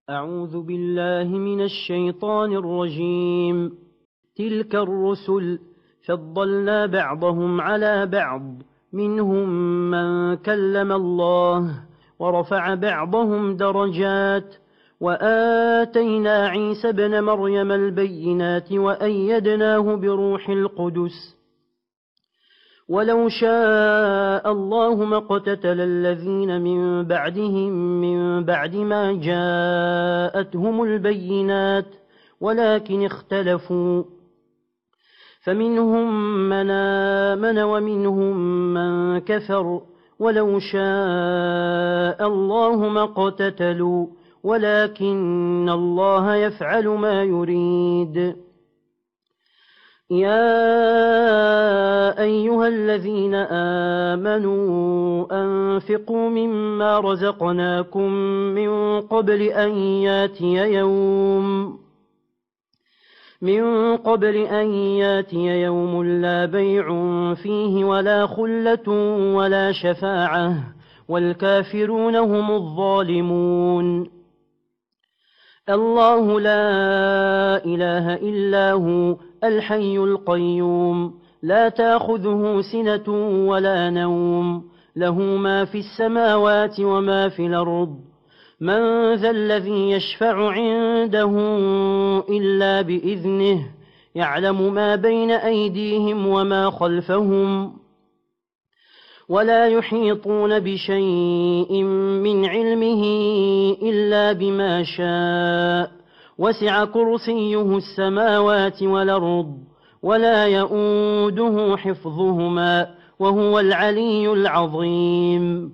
أعوذ بالله من الشيطان الرجيم. تلك الرسل فضلنا بعضهم على بعض، منهم من كلم الله ورفع بعضهم درجات، وآتينا عيسى ابن مريم البينات وأيدناه بروح القدس. ولو شاء الله ما اقتتل الذين من بعدهم من بعد ما جاءتهم البينات ولكن اختلفوا، فمنهم من آمن ومنهم من كفر، ولو شاء الله ما اقتتلوا ولكن الله يفعل ما يريد. يا أيها الذين آمنوا أنفقوا مما رزقناكم من قبل أن ياتي يوم لا بيع فيه ولا خلة ولا شفاعة والكافرون هم الظالمون. الله لا إله إلا هو الحي القيوم، لا تأخذه سنة ولا نوم، له ما في السماوات وما في الأرض. من ذا الذي يشفع عنده إلا بإذنه، يعلم ما بين أيديهم وما خلفهم، ولا يحيطون بشيء من علمه إلا بما شاء، وسع كرسيه السماوات والأرض ولا يؤوده حفظهما وهو العلي العظيم.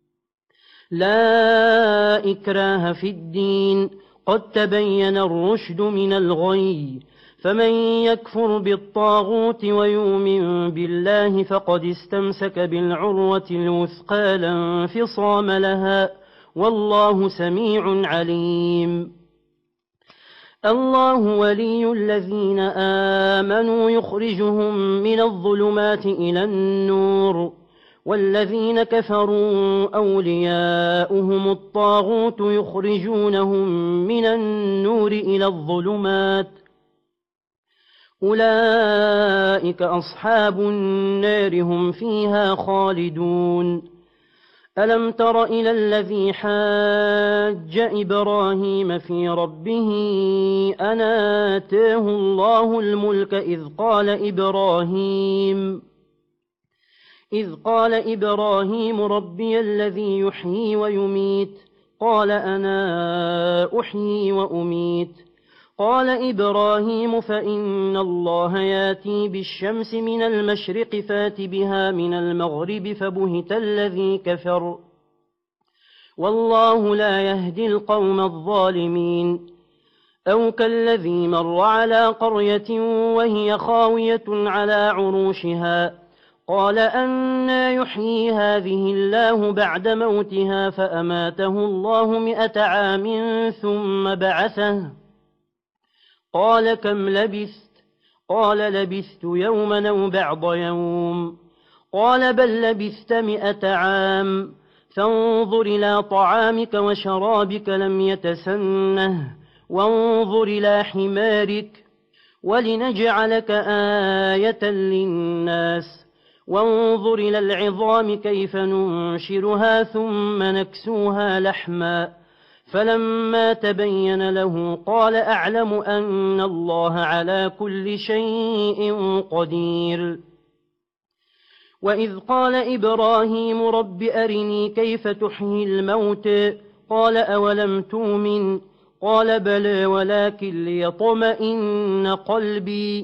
لا إكراه في الدين، قد تبين الرشد من الغي، فمن يكفر بالطاغوت ويؤمن بالله فقد استمسك بالعروة الوثقى لا انفصام لها، والله سميع عليم. الله ولي الذين آمنوا يخرجهم من الظلمات إلى النور، والذين كفروا أولياؤهم الطاغوت يخرجونهم من النور إلى الظلمات، أولئك أصحاب النار هم فيها خالدون. ألم تر إلى الذي حاج إبراهيم في ربه أن آتاه الله الملك إذ قال إبراهيم ربي الذي يحيي ويميت، قال أنا أحيي وأميت. قال إبراهيم فإن الله ياتي بالشمس من المشرق فات بها من المغرب، فبهت الذي كفر، والله لا يهدي القوم الظالمين. أو كالذي مر على قرية وهي خاوية على عروشها، قال أنى يحيي هذه الله بعد موتها، فأماته الله 100 عام ثم بعثه، قال كم لبثت؟ قال لبثت يوما أو بعض يوم، قال بل لبثت 100 عام، فانظر إلى طعامك وشرابك لم يتسنه، وانظر إلى حمارك ولنجعلك آية للناس، وانظر إلى العظام كيف ننشرها ثم نكسوها لحما، فلما تبين له قال أعلم أن الله على كل شيء قدير. وإذ قال إبراهيم رب أرني كيف تحيي الموت، قال أولم تؤمن؟ قال بلى ولكن ليطمئن قلبي.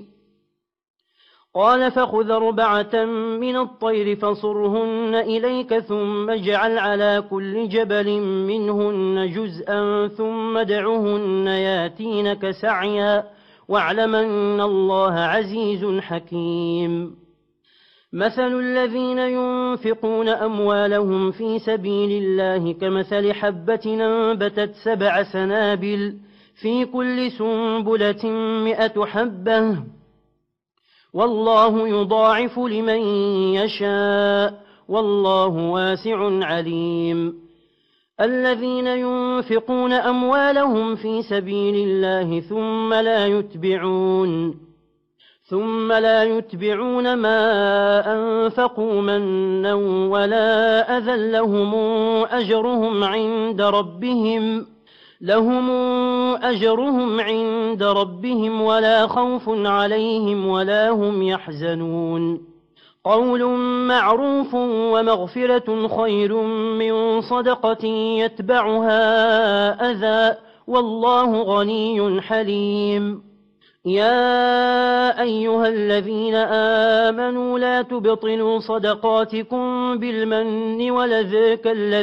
قال فخذ 4 من الطير فصرهن إليك ثم اجعل على كل جبل منهن جزءا ثم ادعهن ياتينك سعيا، واعلم أن الله عزيز حكيم. مثل الذين ينفقون أموالهم في سبيل الله كمثل حبة أنبتت 7 سنابل في كل سنبلة 100 حبة، والله يضاعف لمن يشاء، والله واسع عليم. الذين ينفقون أموالهم في سبيل الله ثم لا يتبعون ما أنفقوا منا ولا أذى لهم أجرهم عند ربهم ولا خوف عليهم ولا هم يحزنون قول معروف ومغفرة خير من صدقة يتبعها أذى والله غني حليم يا أيها الذين آمنوا لا تبطلوا صدقاتكم بالمن والأذى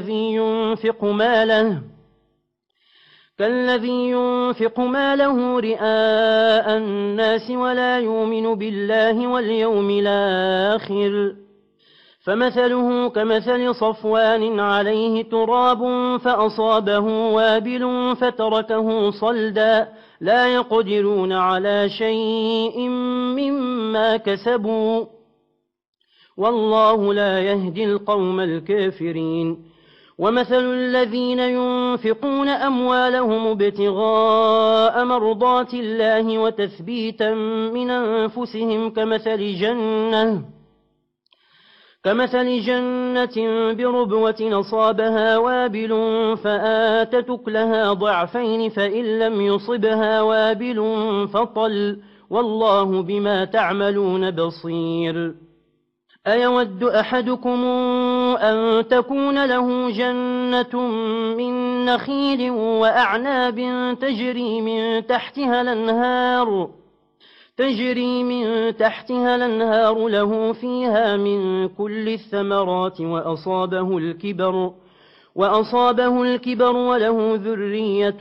كالذي ينفق ماله رئاء الناس ولا يؤمن بالله واليوم الآخر فمثله كمثل صفوان عليه تراب فأصابه وابل فتركه صلدا لا يقدرون على شيء مما كسبوا والله لا يهدي القوم الكافرين ومثل الذين ينفقون أموالهم ابتغاء مرضات الله وتثبيتا من أنفسهم كمثل جنة بربوة أصابها وابل فآتت أكلها ضعفين فإن لم يصبها وابل فطل والله بما تعملون بصير أيود أحدكم أن تكون له جنة من نخيل وأعناب تجري من تحتها الأنهار له فيها من كل الثمرات وأصابه الكبر وله ذرية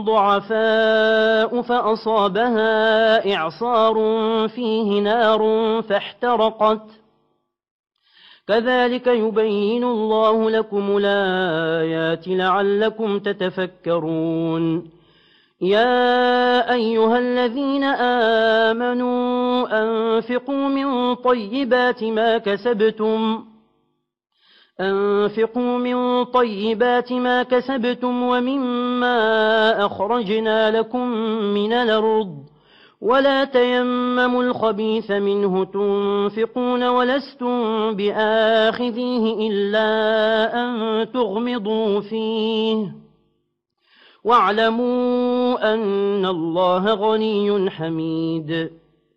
ضعفاء فأصابها إعصار فيه نار فاحترقت كذلك يبين الله لكم الآيات لعلكم تتفكرون يا أيها الذين آمنوا أنفقوا من طيبات ما كسبتم ومما أخرجنا لكم من الأرض ولا تيمموا الخبيث منه تنفقون ولستم بآخذيه إلا أن تغمضوا فيه واعلموا أن الله غني حميد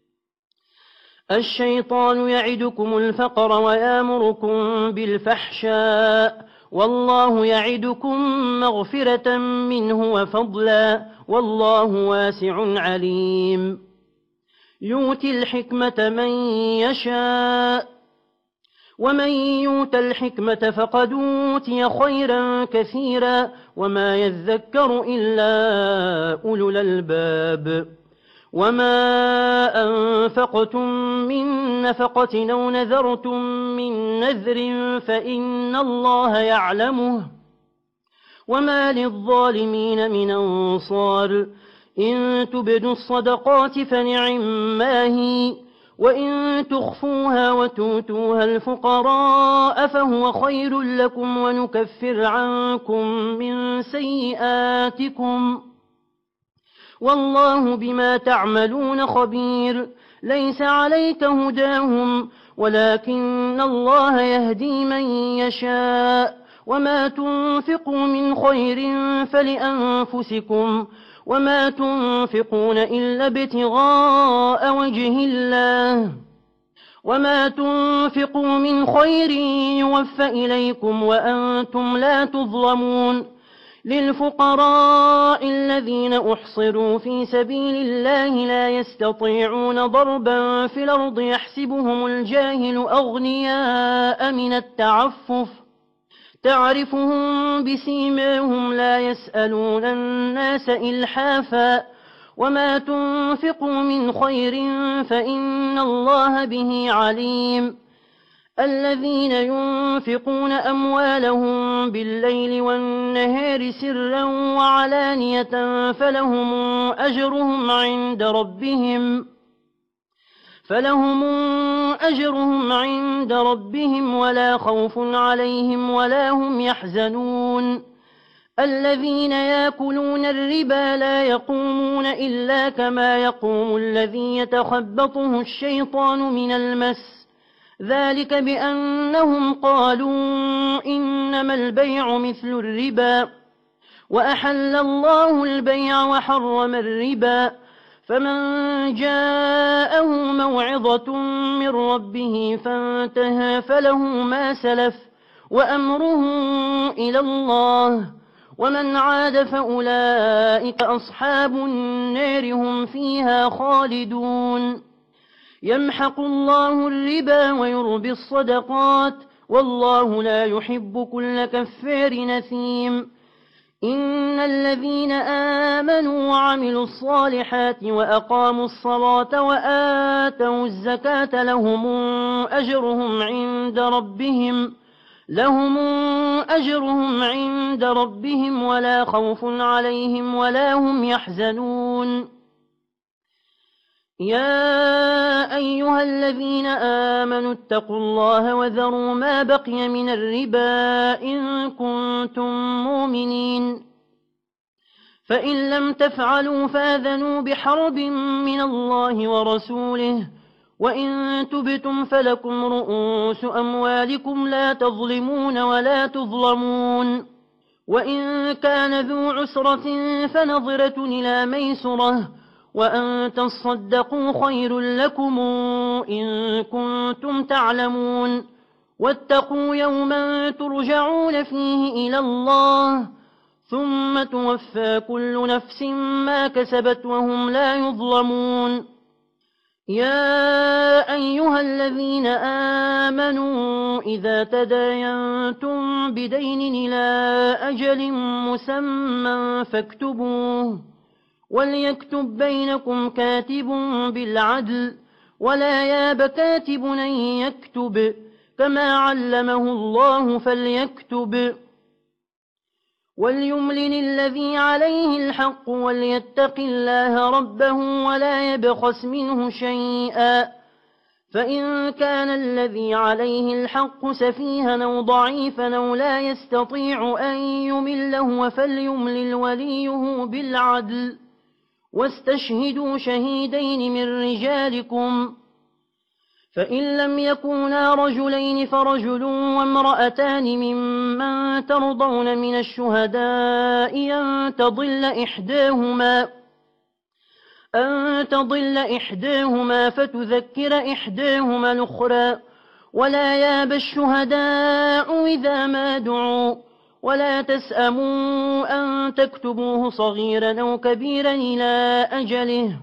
الشيطان يعدكم الفقر ويامركم بالفحشاء والله يعدكم مغفرة منه وفضلا والله واسع عليم يؤتي الحكمة من يشاء ومن يؤت الحكمة فقد أوتي خيرا كثيرا وما يذكر إلا أولو الألباب وما أنفقتم من نفقة أو نذرتم من نذر فإن الله يعلمه وما للظالمين من أنصار إن تبدوا الصدقات فنعما هي وإن تخفوها وتؤتوها الفقراء فهو خير لكم ونكفر عنكم من سيئاتكم والله بما تعملون خبير ليس عليك هداهم ولكن الله يهدي من يشاء وما تنفقوا من خير فلأنفسكم وما تنفقون إلا ابتغاء وجه الله وما تنفقوا من خير يوفى إليكم وأنتم لا تظلمون للفقراء الذين أحصروا في سبيل الله لا يستطيعون ضربا في الأرض يحسبهم الجاهل أغنياء من التعفف تعرفهم بسيماهم لا يسألون الناس إلحافا وما تنفقوا من خير فإن الله به عليم الذين ينفقون أموالهم بالليل والنهار سرا وعلانية فلهم أجرهم عند ربهم ولا خوف عليهم ولا هم يحزنون الذين يأكلون الربا لا يقومون إلا كما يقوم الذي يتخبطه الشيطان من المس، ذلك بأنهم قالوا إنما البيع مثل الربا وأحل الله البيع وحرم الربا، فمن جاءه موعظة من ربه فانتهى فله ما سلف وأمره إلى الله، ومن عاد فأولئك أصحاب النار هم فيها خالدون. يمحق الله الربا ويربي الصدقات والله لا يحب كل كفار نثيم. إن الذين آمنوا وعملوا الصالحات وأقاموا الصلاة وآتوا الزكاة لهم أجرهم عند ربهم ولا خوف عليهم ولا هم يحزنون. يا أيها الذين آمنوا اتقوا الله وذروا ما بقي من الربا إن كنتم مؤمنين، فإن لم تفعلوا فآذنوا بحرب من الله ورسوله، وإن تبتم فلكم رؤوس أموالكم لا تظلمون ولا تظلمون، وإن كان ذو عسرة فنظرة إلى ميسرة، وأن تصدقوا خير لكم إن كنتم تعلمون. واتقوا يوما ترجعون فيه إلى الله ثم توفى كل نفس ما كسبت وهم لا يظلمون. يا أيها الذين آمنوا إذا تداينتم بدين إلى أجل مسمى فاكتبوه، وليكتب بينكم كاتب بالعدل ولا ياب كاتب أن يكتب كما علمه الله فليكتب، وليملل الذي عليه الحق وليتق الله ربه ولا يبخس منه شيئا، فإن كان الذي عليه الحق سفيها أو ضعيفا أو لا يستطيع أن يمله فليملل وليه بالعدل، واستشهدوا شهيدين من رجالكم، فإن لم يكونا رجلين فرجل وامرأتان ممن ترضون من الشهداء أن تضل إحداهما فتذكر إحداهما الأخرى، ولا ياب الشهداء إذا ما دعوا، ولا تسأموا أن تكتبوه صغيرا أو كبيرا إلى أجله،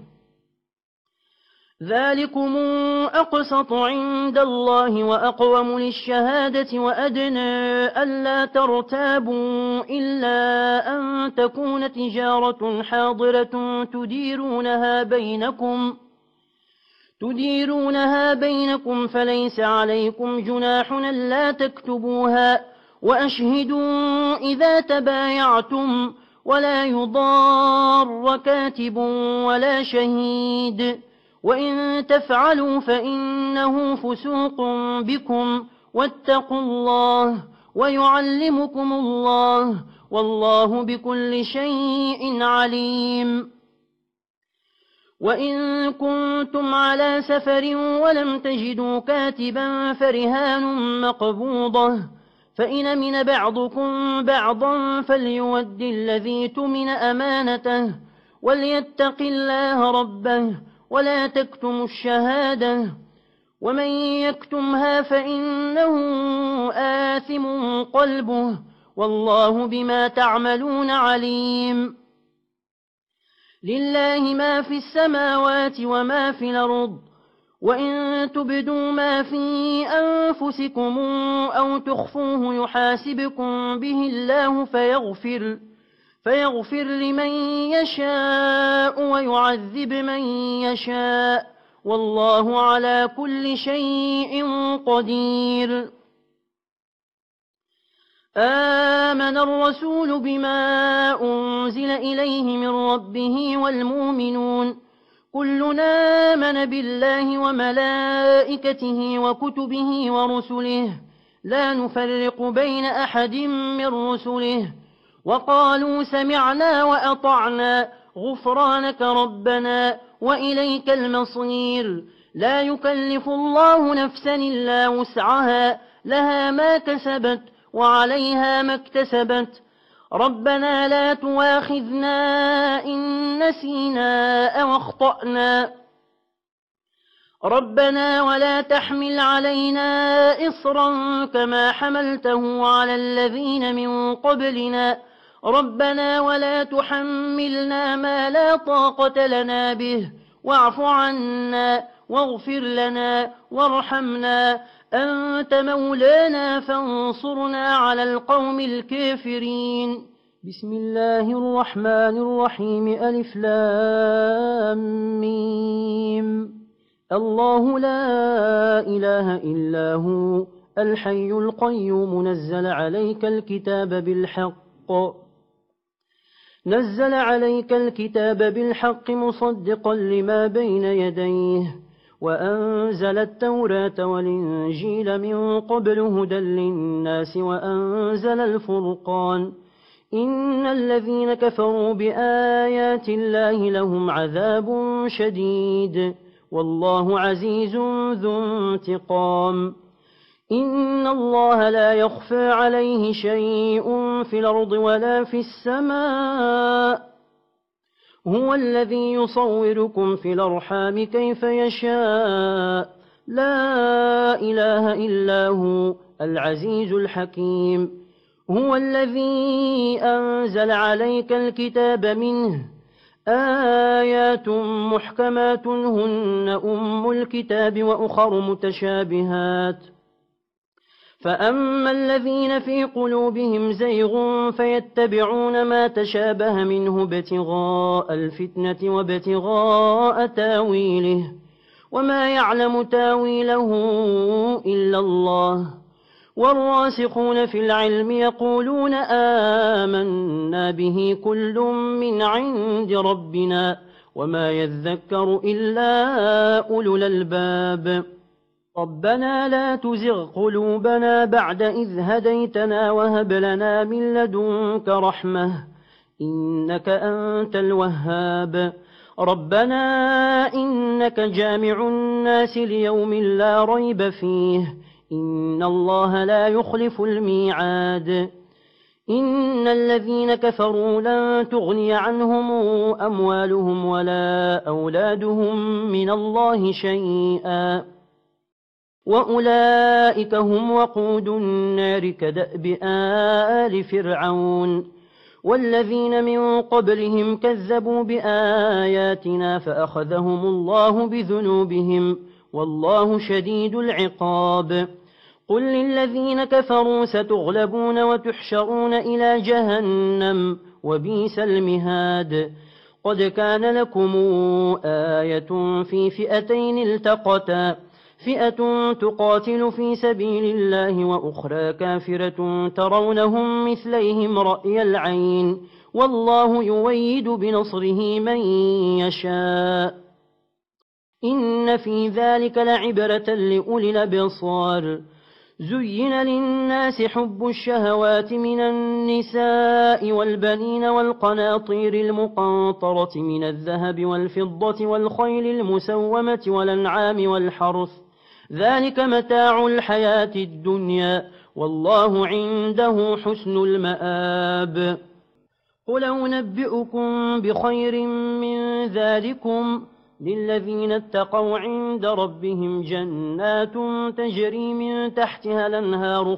ذلكم أقسط عند الله وأقوم للشهادة وأدنى ألا ترتابوا إلا أن تكون تجارة حاضرة تديرونها بينكم فليس عليكم جناح ألا تكتبوها، وأشهدوا إذا تبايعتم ولا يضار كاتب ولا شهيد، وإن تفعلوا فإنه فسوق بكم، واتقوا الله ويعلمكم الله والله بكل شيء عليم. وإن كنتم على سفر ولم تجدوا كاتبا فرهان مقبوضة، فإن من بعضكم بعضا فليود الذي اؤتمن أمانته وليتق الله ربه ولا تكتموا الشهادة، ومن يكتمها فإنه آثم قلبه والله بما تعملون عليم. لله ما في السماوات وما في الأرض، وإن تبدوا ما في أنفسكم أو تخفوه يحاسبكم به الله فيغفر لمن يشاء ويعذب من يشاء، والله على كل شيء قدير. آمن الرسول بما أنزل إليه من ربه والمؤمنون كلنا آمن بالله وملائكته وكتبه ورسله لا نفرق بين أحد من رسله وقالوا سمعنا وأطعنا غفرانك ربنا وإليك المصير. لا يكلف الله نفسا إلا وسعها، لها ما كسبت وعليها ما اكتسبت. ربنا لا تواخذنا إن نسينا أو أخطأنا، ربنا ولا تحمل علينا إصرا كما حملته على الذين من قبلنا، ربنا ولا تحملنا ما لا طاقة لنا به، واعف عنا واغفر لنا وارحمنا، أنت مولانا فانصرنا على القوم الكافرين. بسم الله الرحمن الرحيم. ألف لام ميم. الله لا إله إلا هو الحي القيوم نزل عليك الكتاب بالحق مصدقا لما بين يديه، وأنزل التوراة والإنجيل من قبل هدى للناس وأنزل الفرقان. إن الذين كفروا بآيات الله لهم عذاب شديد والله عزيز ذو انتقام. إن الله لا يخفى عليه شيء في الأرض ولا في السماء، هو الذي يصوركم في الأرحام كيف يشاء، لا إله إلا هو العزيز الحكيم. هو الذي أنزل عليك الكتاب منه آيات محكمات هن أم الكتاب وأخر متشابهات، فأما الذين في قلوبهم زيغ فيتبعون ما تشابه منه ابتغاء الفتنة وابتغاء تاويله، وما يعلم تاويله إلا الله. والراسخون في العلم يقولون آمنا به كل من عند ربنا وما يذكر إلا أولو الألباب. ربنا لا تزغ قلوبنا بعد إذ هديتنا وهب لنا من لدنك رحمة إنك أنت الوهاب. ربنا إنك جامع الناس ليوم لا ريب فيه إن الله لا يخلف الميعاد. إن الذين كفروا لن تغني عنهم أموالهم ولا أولادهم من الله شيئا وأولئك هم وقود النار كدأب آل فرعون والذين من قبلهم كذبوا بآياتنا فأخذهم الله بذنوبهم والله شديد العقاب. قل للذين كفروا ستغلبون وتحشرون إلى جهنم وبئس المهاد. قد كان لكم آية في فئتين التقتا، فئة تقاتل في سبيل الله وأخرى كافرة ترونهم مثليهم رأي العين والله يويد بنصره من يشاء. إن في ذلك لعبرة لأولي الأبصار. زين للناس حب الشهوات من النساء والبنين والقناطير المقنطرة من الذهب والفضة والخيل المسومة والأنعام والحرث، ذلك متاع الحياة الدنيا والله عنده حسن المآب. قل أنبئكم بخير من ذلكم للذين اتقوا عند ربهم جنات تجري من تحتها الأنهار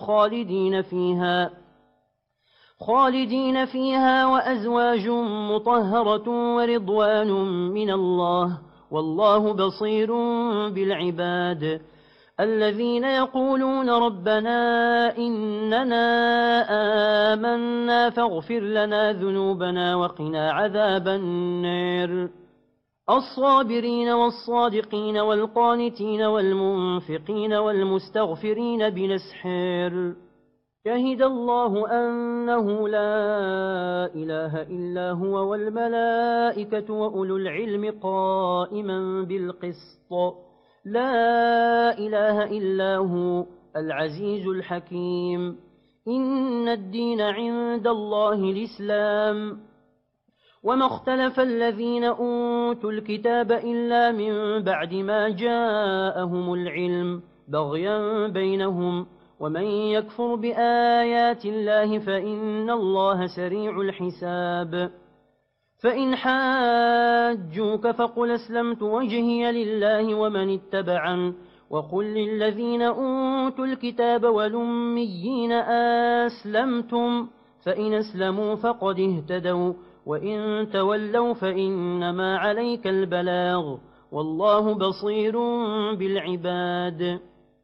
خالدين فيها وأزواج مطهرة ورضوان من الله والله بصير بالعباد. الذين يقولون ربنا إننا آمنا فاغفر لنا ذنوبنا وقنا عذاب النار. الصابرين والصادقين والقانتين والمنفقين والمستغفرين بالأسحار. شهد الله أنه لا إله إلا هو والملائكة وأولو العلم قائما بالقسط لا إله إلا هو العزيز الحكيم. إن الدين عند الله الإسلام. وما اختلف الذين أوتوا الكتاب إلا من بعد ما جاءهم العلم بغيا بينهم، ومن يكفر بآيات الله فإن الله سريع الحساب. فإن حاجوك فقل أسلمت وجهي لله ومن اتبعن، وقل للذين أوتوا الكتاب والأميين أسلمتم، فإن أسلموا فقد اهتدوا، وإن تولوا فإنما عليك البلاغ، والله بصير بالعباد.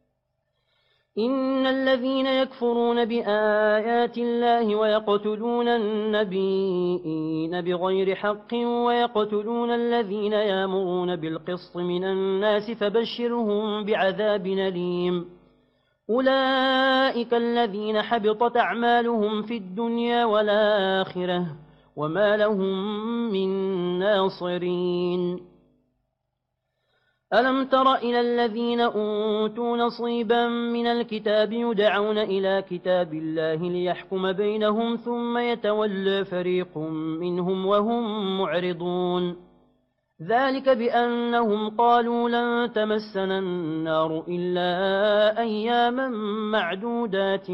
إن الذين يكفرون بآيات الله ويقتلون النبيين بغير حق ويقتلون الذين يأمرون بالقسط من الناس فبشرهم بعذاب أليم. أولئك الذين حبطت أعمالهم في الدنيا والآخرة وما لهم من ناصرين. ألم تر إلى الذين أوتوا نصيبا من الكتاب يدعون إلى كتاب الله ليحكم بينهم ثم يتولى فريق منهم وهم معرضون؟ ذلك بأنهم قالوا لن تمسنا النار إلا أياما معدودات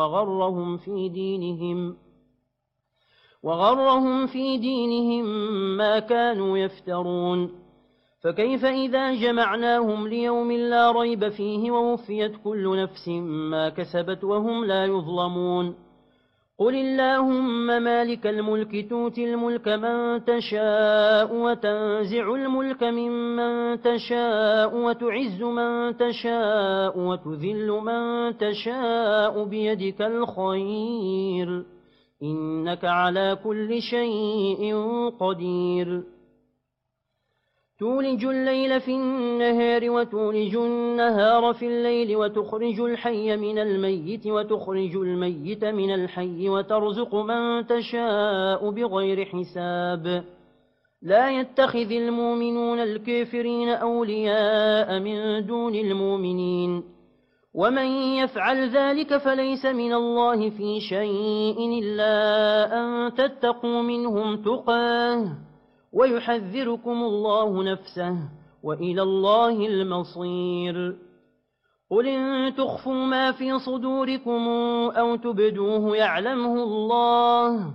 وغرهم في دينهم ما كانوا يفترون. فكيف إذا جمعناهم ليوم لا ريب فيه ووفيت كل نفس ما كسبت وهم لا يظلمون؟ قل اللهم مالك الملك تؤتي الملك من تشاء وتنزع الملك ممن تشاء وتعز من تشاء وتذل من تشاء بيدك الخير إنك على كل شيء قدير. تولج الليل في النهار وتولج النهار في الليل وتخرج الحي من الميت وتخرج الميت من الحي وترزق من تشاء بغير حساب. لا يتخذ المؤمنون الكافرين أولياء من دون المؤمنين، ومن يفعل ذلك فليس من الله في شيء إلا أن تتقوا منهم تقاه، ويحذركم الله نفسه، وإلى الله المصير. قل إن تخفوا ما في صدوركم أو تبدوه يعلمه الله،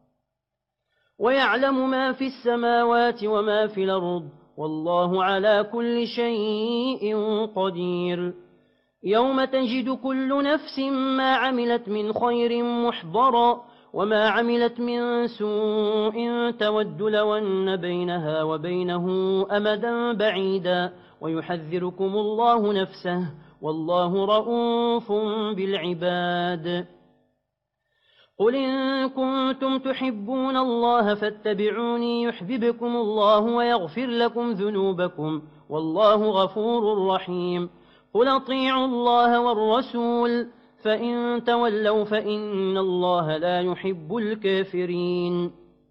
ويعلم ما في السماوات وما في الأرض، والله على كل شيء قدير. يوم تجد كل نفس ما عملت من خير محضرا وما عملت من سوء تود لو أن بينها وبينه أمدا بعيدا، ويحذركم الله نفسه، والله رؤوف بالعباد. قل إن كنتم تحبون الله فاتبعوني يحببكم الله ويغفر لكم ذنوبكم، والله غفور رحيم. قل اطيعوا الله والرسول، فإن تولوا فإن الله لا يحب الكافرين.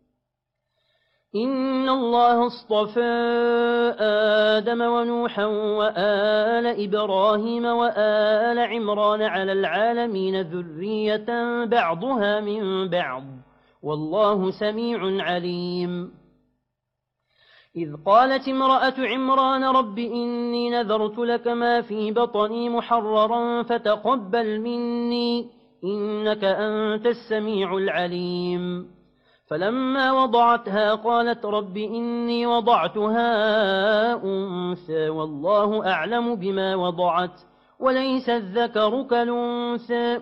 إن الله اصطفى آدم ونوحا وآل إبراهيم وآل عمران على العالمين ذرية بعضها من بعض، والله سميع عليم. إذ قالت امرأة عمران رب إني نذرت لك ما في بطني محررا فتقبل مني إنك أنت السميع العليم. فلما وضعتها قالت رب إني وضعتها أنثى والله أعلم بما وضعت وليس الذكر كالأنثى،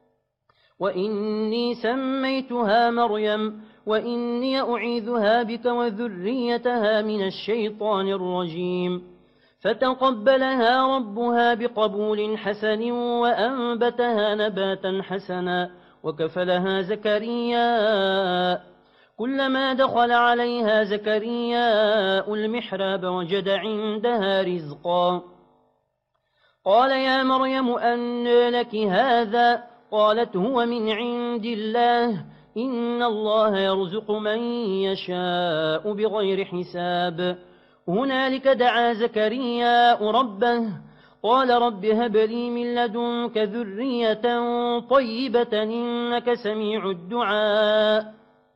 وإني سميتها مريم وإني أعيذها بك وذريتها من الشيطان الرجيم. فتقبلها ربها بقبول حسن وأنبتها نباتا حسنا وكفلها زكريا. كلما دخل عليها زكريا المحراب وجد عندها رزقا. قال يا مريم أنى لك هذا؟ قالت هو من عند الله، إن الله يرزق من يشاء بغير حساب. هنالك دعا زكريا ربه قال رب هب لي من لدنك ذرية طيبة إنك سميع الدعاء.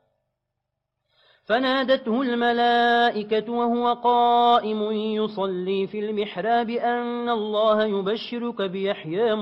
فنادته الملائكة وهو قائم يصلي في المحراب أن الله يبشرك بيحيى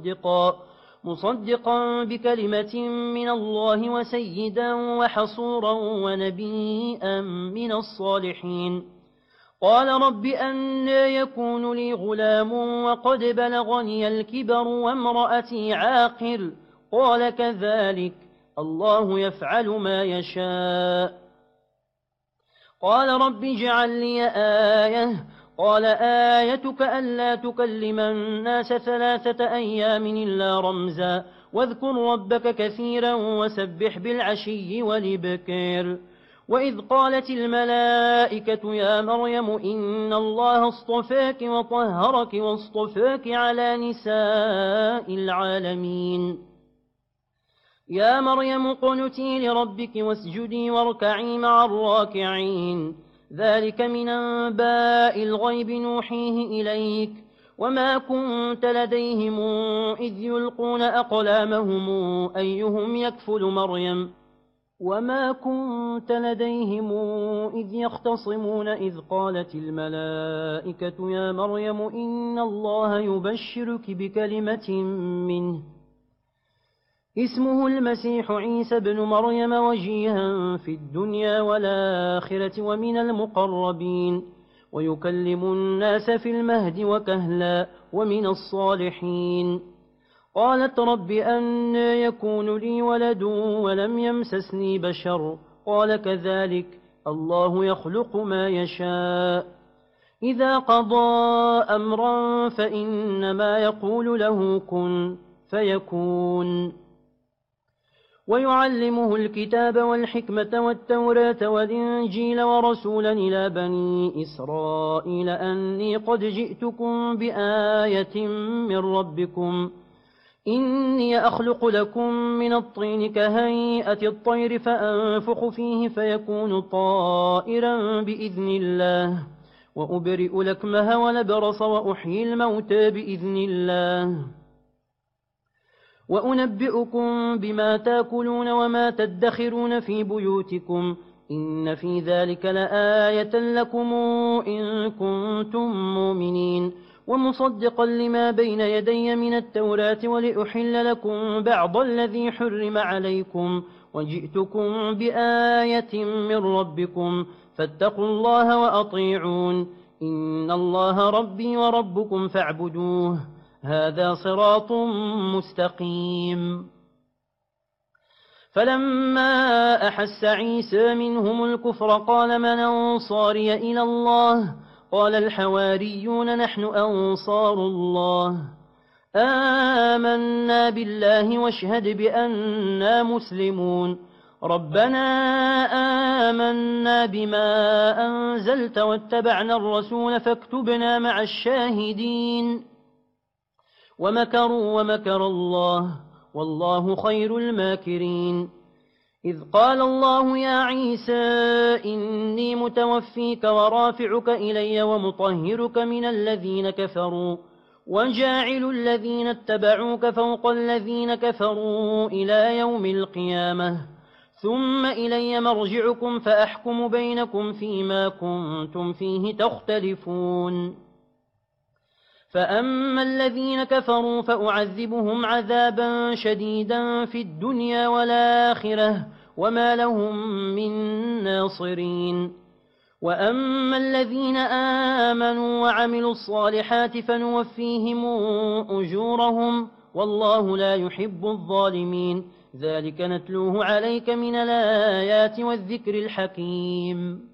مصدقا بكلمة من الله وسيدا وحصورا ونبيا من الصالحين. قال رب أنى يكون لي غلام وقد بلغني الكبر وامرأتي عاقر. قال كذلك الله يفعل ما يشاء. قال رب اجعل لي آية. قال آيتك ألا تكلم الناس 3 أيام إلا رمزا واذكر ربك كثيرا وسبح بالعشي والإبكار. وإذ قالت الملائكة يا مريم إن الله اصطفاك وطهرك واصطفاك على نساء العالمين. يا مريم اقنتي لربك واسجدي واركعي مع الراكعين. ذلك من أنباء الغيب نوحيه إليك وما كنت لديهم إذ يلقون أقلامهم أيهم يكفل مريم وما كنت لديهم إذ يختصمون إذ قالت الملائكة يا مريم إن الله يبشرك بكلمة منه اسمه المسيح عيسى بن مريم وجيها في الدنيا والآخرة ومن المقربين ويكلم الناس في المهد وكهلا ومن الصالحين. قالت رب أنى يكون لي ولد ولم يمسسني بشر. قال كذلك الله يخلق ما يشاء. إذا قضى أمرا فإنما يقول له كن فيكون. ويعلمه الكتاب والحكمة والتوراة والإنجيل ورسولا إلى بني إسرائيل أني قد جئتكم بآية من ربكم إني أخلق لكم من الطين كهيئة الطير فأنفخ فيه فيكون طائرا بإذن الله وأبرئ لكمه ولبرص وأحيي الموتى بإذن الله وأنبئكم بما تاكلون وما تدخرون في بيوتكم إن في ذلك لآية لكم إن كنتم مؤمنين ومصدقا لما بين يدي من التوراة ولأحل لكم بعض الذي حرم عليكم وجئتكم بآية من ربكم فاتقوا الله وأطيعون إن الله ربي وربكم فاعبدوه هذا صراط مستقيم. فلما أحس عيسى منهم الكفر قال من أنصاري إلى الله قال الحواريون نحن أنصار الله آمنا بالله واشهد بأننا مسلمون ربنا آمنا بما أنزلت واتبعنا الرسول فاكتبنا مع الشاهدين ومكروا ومكر الله والله خير الماكرين. إذ قال الله يا عيسى إني متوفيك ورافعك إلي ومطهرك من الذين كفروا وجاعل الذين اتبعوك فوق الذين كفروا إلى يوم القيامة ثم إلي مرجعكم فأحكم بينكم فيما كنتم فيه تختلفون. فأما الذين كفروا فأعذبهم عذابا شديدا في الدنيا والآخرة وما لهم من ناصرين. وأما الذين آمنوا وعملوا الصالحات فنوفيهم أجورهم والله لا يحب الظالمين. ذلك نتلوه عليك من الآيات والذكر الحكيم.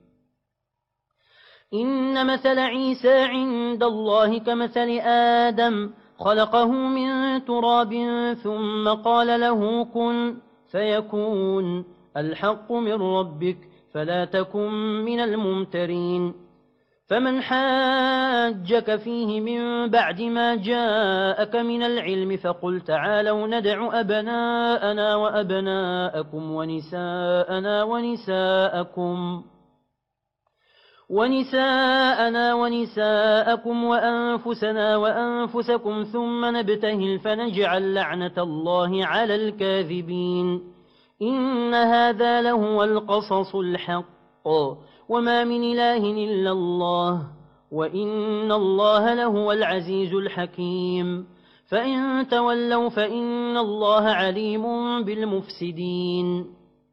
إن مثل عيسى عند الله كمثل آدم خلقه من تراب ثم قال له كن فيكون الحق من ربك فلا تكن من الممترين. فمن حاجك فيه من بعد ما جاءك من العلم فقل تعالوا ندع أبناءنا وأبناءكم ونساءنا ونساءكم ونساءنا ونساءكم وأنفسنا وأنفسكم ثم نبتهل فنجعل لعنة الله على الكاذبين. إن هذا لهو القصص الحق وما من إله إلا الله وإن الله لهو العزيز الحكيم. فإن تولوا فإن الله عليم بالمفسدين.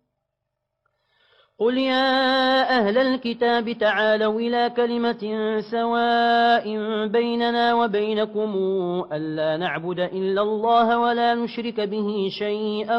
قل يا أهل الكتاب تعالوا إلى كلمة سواء بيننا وبينكم ألا نعبد إلا الله ولا نشرك به شيئا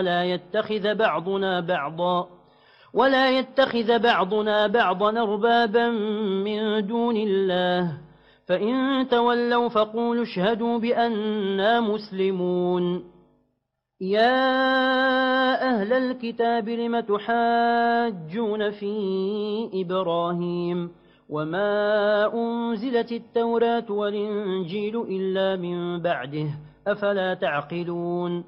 ولا يتخذ بعضنا بعضا أربابا من دون الله. فإن تولوا فقولوا اشهدوا بأننا مسلمون. يا أهل الكتاب لم تحاجون في إبراهيم وما أنزلت التوراة والإنجيل إلا من بعده أفلا تعقلون.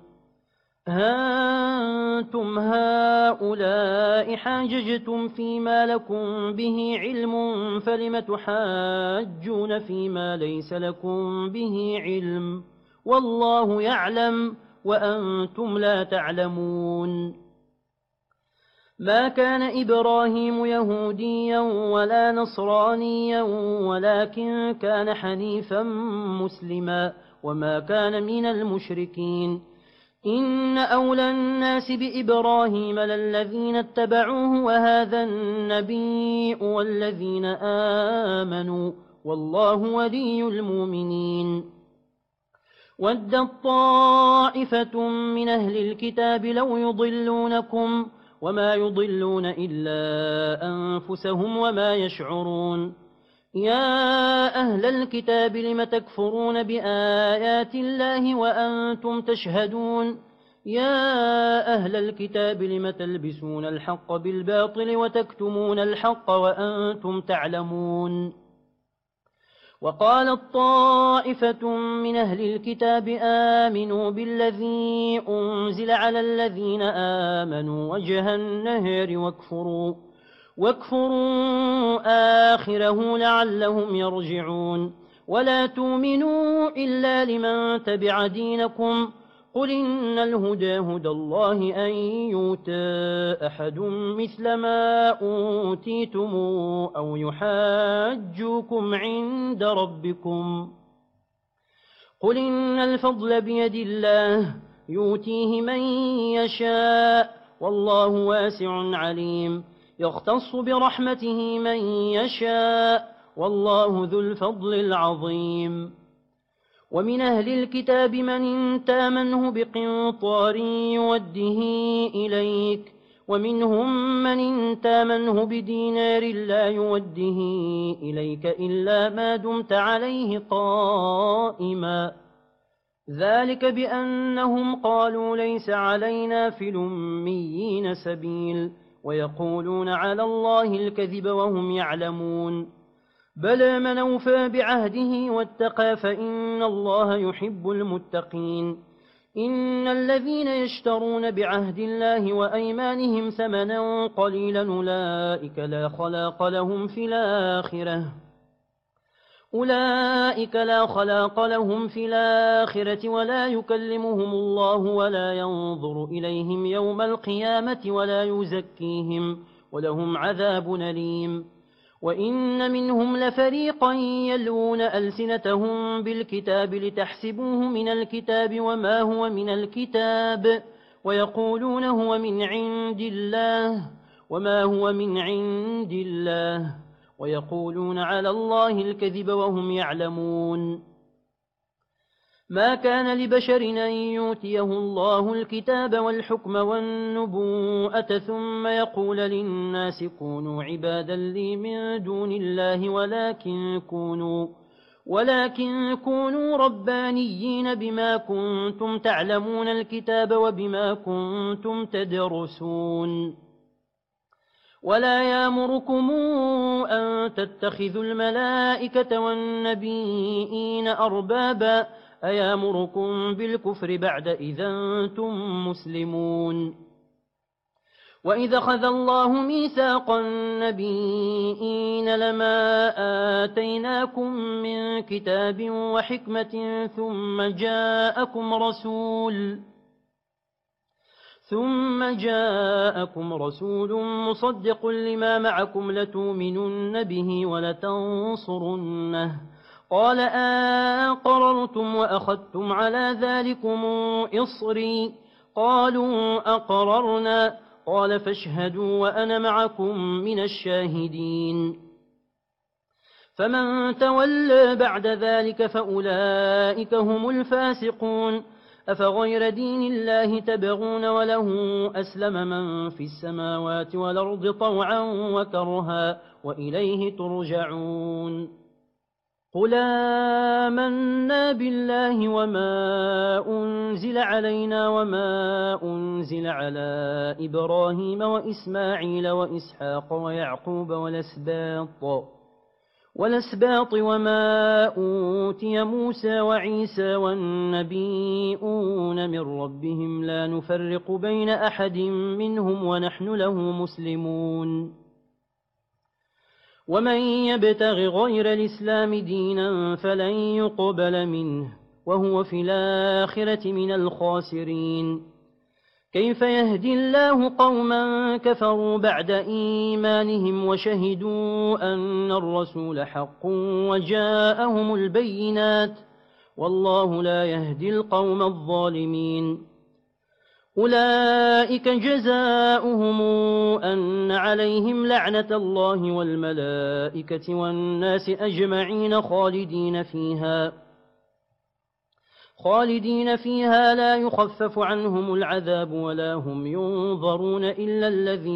أنتم هؤلاء حاججتم فيما لكم به علم فلم تحاجون فيما ليس لكم به علم والله يعلم وأنتم لا تعلمون. ما كان إبراهيم يهوديا ولا نصرانيا ولكن كان حنيفا مسلما وما كان من المشركين. إن أولى الناس بإبراهيم للذين اتبعوه وهذا النبي والذين آمنوا والله ولي المؤمنين. ودت طائفة من أهل الكتاب لو يضلونكم وما يضلون إلا أنفسهم وما يشعرون. يا أهل الكتاب لم تكفرون بآيات الله وأنتم تشهدون. يا أهل الكتاب لم تلبسون الحق بالباطل وتكتمون الحق وأنتم تعلمون. وقالت طائفة من أهل الكتاب آمنوا بالذي أنزل على الذين آمنوا وجه النهار واكفروا آخره لعلهم يرجعون. ولا تؤمنوا إلا لمن تبع دينكم قل إن الهدى هدى الله أن يؤتى أحد مثل ما أوتيتم أو يحاجوكم عند ربكم. قل إن الفضل بيد الله يؤتيه من يشاء والله واسع عليم. يختص برحمته من يشاء والله ذو الفضل العظيم. ومن أهل الكتاب من تامنه بقنطار يوده إليك ومنهم من تامنه بدينار لا يوده إليك إلا ما دمت عليه قائما. ذلك بأنهم قالوا ليس علينا في الأميين سبيل ويقولون على الله الكذب وهم يعلمون. بلى من أوفى بعهده واتقى فإن الله يحب المتقين. إن الذين يشترون بعهد الله وأيمانهم ثمنا قليلا أولئك لا خلاق لهم في الآخرة ولا يكلمهم الله ولا ينظر إليهم يوم القيامة ولا يزكيهم ولهم عذاب أليم. وإن منهم لفريقا يلون ألسنتهم بالكتاب لتحسبوه من الكتاب وما هو من الكتاب ويقولون هو من عند الله وما هو من عند الله ويقولون على الله الكذب وهم يعلمون. ما كان لبشر أن يؤتيه الله الكتاب والحكم والنبوءة ثم يقول للناس كونوا عبادا لي من دون الله ولكن كونوا ربانيين بما كنتم تعلمون الكتاب وبما كنتم تدرسون. ولا يأمركم أن تتخذوا الملائكة والنبيين أربابا أيامركم بالكفر بعد إذا أنتم مسلمون. وإذا أخذ الله ميثاق النبيين لما آتيناكم من كتاب وحكمة ثم جاءكم رسول مصدق لما معكم لتؤمنن به ولتنصرنه قال أقررتم وأخذتم على ذلكم إصري قالوا أقررنا قال فاشهدوا وأنا معكم من الشاهدين فمن تولى بعد ذلك فأولئك هم الفاسقون أفغير دين الله تبغون وله أسلم من في السماوات والأرض طوعا وكرها وإليه ترجعون قل آمنا بالله وما أنزل علينا وما أنزل على إبراهيم وإسماعيل وإسحاق ويعقوب والأسباط وما أوتي موسى وعيسى والنبيون من ربهم لا نفرق بين أحد منهم ونحن له مسلمون ومن يبتغ غير الإسلام دينا فلن يقبل منه وهو في الآخرة من الخاسرين كيف يهدي الله قوما كفروا بعد إيمانهم وشهدوا أن الرسول حق وجاءهم البينات والله لا يهدي القوم الظالمين أولئك جزاؤهم أن عليهم لعنة الله والملائكة والناس أجمعين خالدين فيها لا يخفف عنهم العذاب ولا هم ينظرون إلا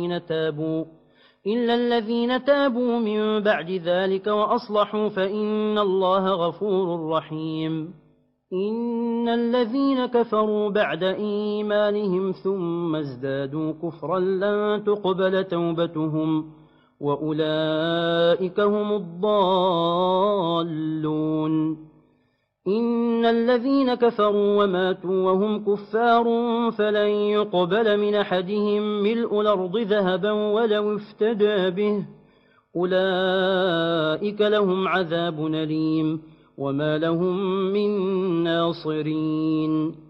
الذين تابوا من بعد ذلك وأصلحوا فإن الله غفور رحيم إن الذين كفروا بعد إيمانهم ثم ازدادوا كفرا لن تقبل توبتهم وأولئك هم الضالون إن الذين كفروا وماتوا وهم كفار فلن يقبل من أحدهم ملء الأرض ذهبا ولو افتدى به أولئك لهم عذاب أليم وما لهم من ناصرين